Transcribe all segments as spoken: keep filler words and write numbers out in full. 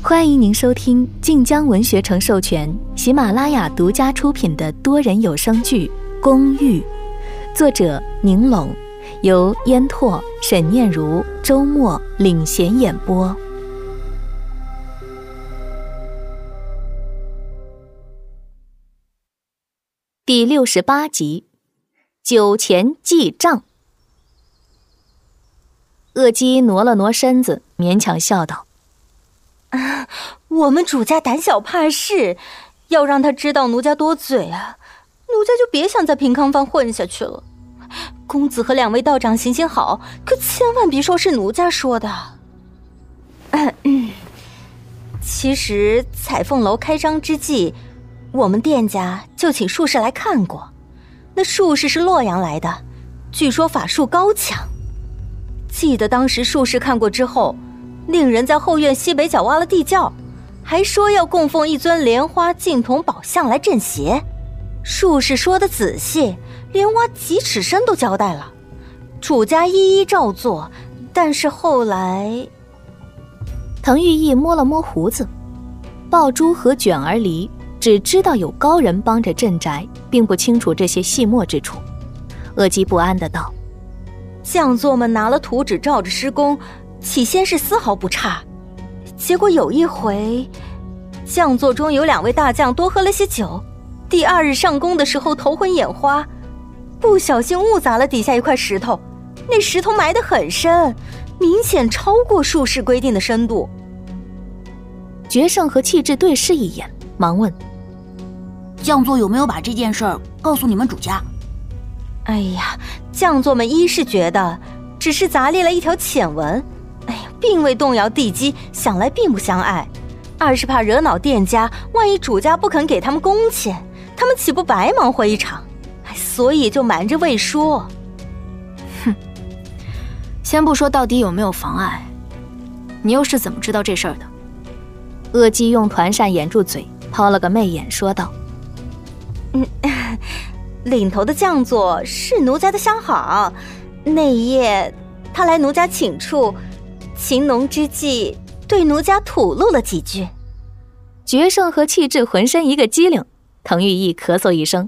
欢迎您收听晋江文学城授权、喜马拉雅独家出品的多人有声剧《公寓》，作者宁拢，由烟拓、沈念如、周末领衔演播。第六十八集，酒钱记账。鄂基挪了挪身子，勉强笑道： 啊，我们主家胆小怕事，要让他知道奴家多嘴啊，奴家就别想在平康坊混下去了。公子和两位道长行行好，可千万别说是奴家说的。嗯嗯，其实彩凤楼开张之际，我们店家就请术士来看过，那术士是洛阳来的，据说法术高强。记得当时术士看过之后，令人在后院西北角挖了地窖，还说要供奉一尊莲花净铜宝像来镇邪。术士说的仔细，连挖几尺深都交代了，主家一一照做。但是后来， 滕玉义摸了摸胡子，爆珠和卷儿离只知道有高人帮着镇宅，并不清楚这些细末之处。鄂基不安的道： 匠作们拿了图纸照着施工，起先是丝毫不差，结果有一回匠作中有两位大匠多喝了些酒，第二日上工的时候头昏眼花，不小心误砸了底下一块石头，那石头埋得很深，明显超过术士规定的深度。 决胜和气质对视一眼，忙问： 匠作有没有把这件事儿告诉你们主家？ 哎呀，匠作们一是觉得只是砸裂了一条浅纹，哎呀，并未动摇地基，想来并不相爱；二是怕惹恼店家，万一主家不肯给他们工钱，他们岂不白忙活一场？哎，所以就瞒着未说。 哼，先不说到底有没有妨碍，你又是怎么知道这事儿的？ 鄂基用团扇掩住嘴，抛了个媚眼，说道： 嗯，领头的匠作是奴家的相好，那一夜他来奴家请处，情浓之际对奴家吐露了几句。 决胜和气质浑身一个机灵，滕玉义咳嗽一声：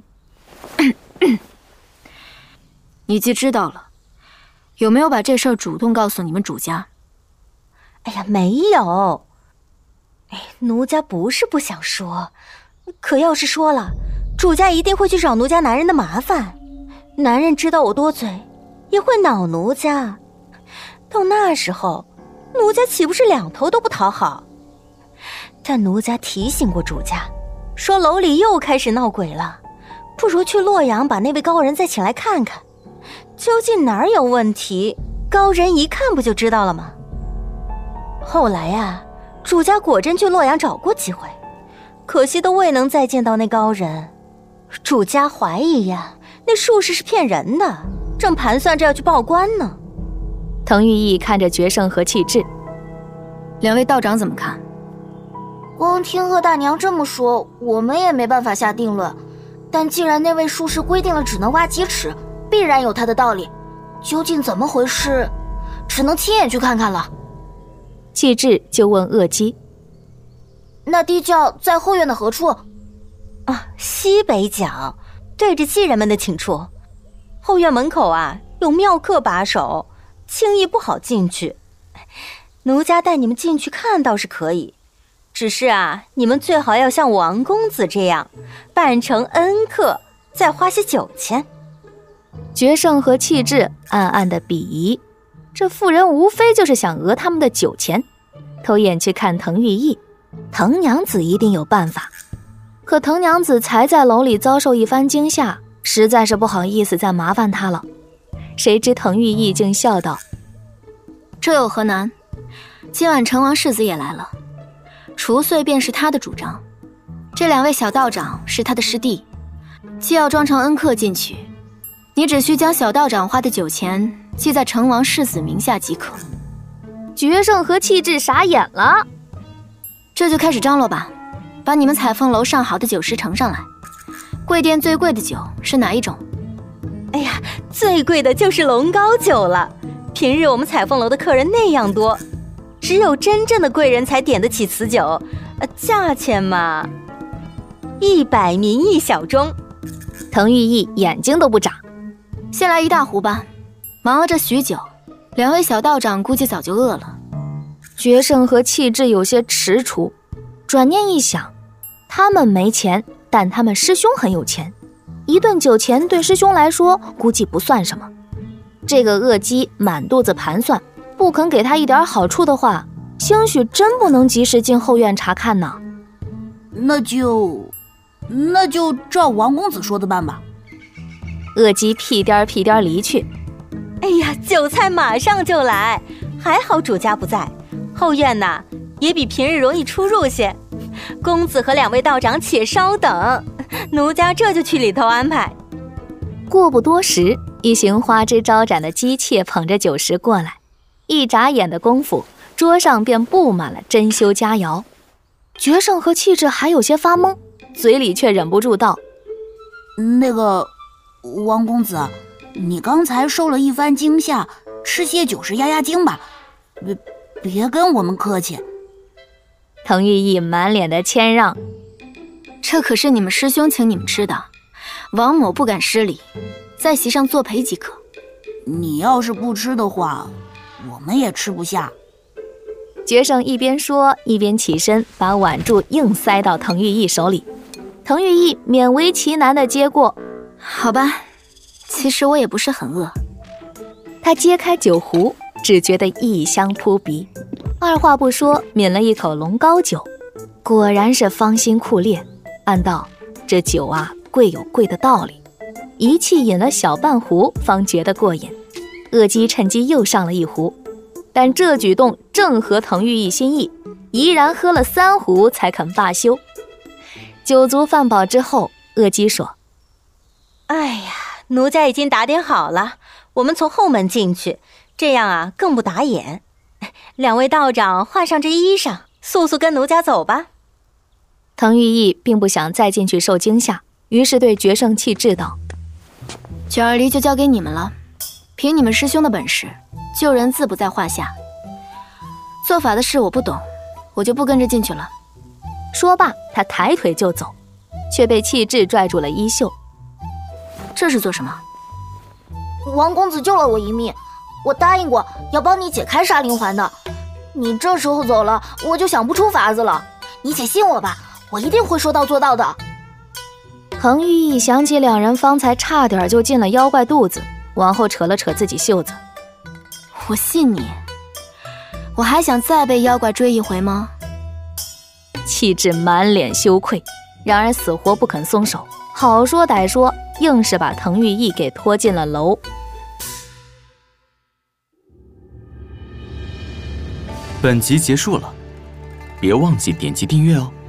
你既知道了，有没有把这事儿主动告诉你们主家？ 哎呀，没有。哎，奴家不是不想说，可要是说了，主家一定会去找奴家男人的麻烦，男人知道我多嘴，也会恼奴家。到那时候，奴家岂不是两头都不讨好？但奴家提醒过主家，说楼里又开始闹鬼了，不如去洛阳把那位高人再请来看看，究竟哪儿有问题，高人一看不就知道了吗？后来呀、啊，主家果真去洛阳找过几回，可惜都未能再见到那高人。主家怀疑呀，那术士是骗人的，正盘算着要去报官呢。 滕玉义看着决胜和气质： 两位道长怎么看？ 光听贺大娘这么说，我们也没办法下定论。但既然那位术士规定了只能挖几尺，必然有他的道理。究竟怎么回事，只能亲眼去看看了。 气质就问鄂基： 那地窖在后院的何处？ 啊，西北角，对着妓人们的寝处。后院门口啊，有庙客把守，轻易不好进去。奴家带你们进去看倒是可以，只是啊，你们最好要像王公子这样，扮成恩客，再花些酒钱。 决胜和气质暗暗的鄙夷，这妇人无非就是想讹他们的酒钱。偷眼去看滕玉义，滕娘子一定有办法。可滕娘子才在楼里遭受一番惊吓，实在是不好意思再麻烦她了。谁知滕玉义竟笑道： 这有何难？今晚成王世子也来了，除祟便是他的主张，这两位小道长是他的师弟，既要装成恩客进去，你只需将小道长花的酒钱记在成王世子名下即可。 决胜和气质傻眼了， 这就开始张罗吧，把你们彩凤楼上好的酒食呈上来。贵店最贵的酒是哪一种？ 哎呀，最贵的就是龙膏酒了，平日我们彩凤楼的客人那样多， 只有真正的贵人才点得起此酒，呃，价钱嘛，一百名一小盅。 滕玉义眼睛都不眨， 先来一大壶吧。忙了这许久，两位小道长估计早就饿了。 决胜和气质有些踟蹰，转念一想，他们没钱，但他们师兄很有钱，一顿酒钱对师兄来说估计不算什么。这个恶鸡满肚子盘算，不肯给他一点好处的话，兴许真不能及时进后院查看呢。 那就那就照王公子说的办吧。 恶鸡屁颠屁颠离去。 哎呀，酒菜马上就来，还好主家不在，后院呐也比平日容易出入些。公子和两位道长且稍等，奴家这就去里头安排。 过不多时，一行花枝招展的姬妾捧着酒食过来，一眨眼的功夫，桌上便布满了珍馐佳肴。决胜和气质还有些发懵，嘴里却忍不住道： 那个王公子，你刚才受了一番惊吓，吃些酒食压压惊吧，别别跟我们客气。 滕玉义满脸的谦让， 这可是你们师兄请你们吃的，王某不敢失礼，在席上作陪即可。 你要是不吃的话，我们也吃不下。 决胜一边说一边起身，把碗箸硬塞到滕玉义手里。滕玉义勉为其难地接过。 好吧，其实我也不是很饿。 他揭开酒壶，只觉得异香扑鼻，二话不说抿了一口龙膏酒，果然是芳心酷烈。暗道这酒啊，贵有贵的道理。一气饮了小半壶，方觉得过瘾。恶鸡趁机又上了一壶，但这举动正合滕玉义心意，依然喝了三壶才肯罢休。酒足饭饱之后，恶鸡说： 哎呀，奴家已经打点好了，我们从后门进去，这样啊更不打眼。两位道长换上这衣裳，速速跟奴家走吧。 滕玉义并不想再进去受惊吓，于是对决胜气质道： 九儿离就交给你们了，凭你们师兄的本事，救人自不在话下。做法的事我不懂，我就不跟着进去了。 说罢，他抬腿就走，却被气质拽住了衣袖。 这是做什么？ 王公子救了我一命，我答应过要帮你解开杀灵环的。你这时候走了，我就想不出法子了。你且信我吧，我一定会说到做到的。 滕玉义想起两人方才差点就进了妖怪肚子，往后扯了扯自己袖子。 我信你，我还想再被妖怪追一回吗？ 气质满脸羞愧，然而死活不肯松手，好说歹说，硬是把滕玉义给拖进了楼。 本集结束了，别忘记点击订阅哦。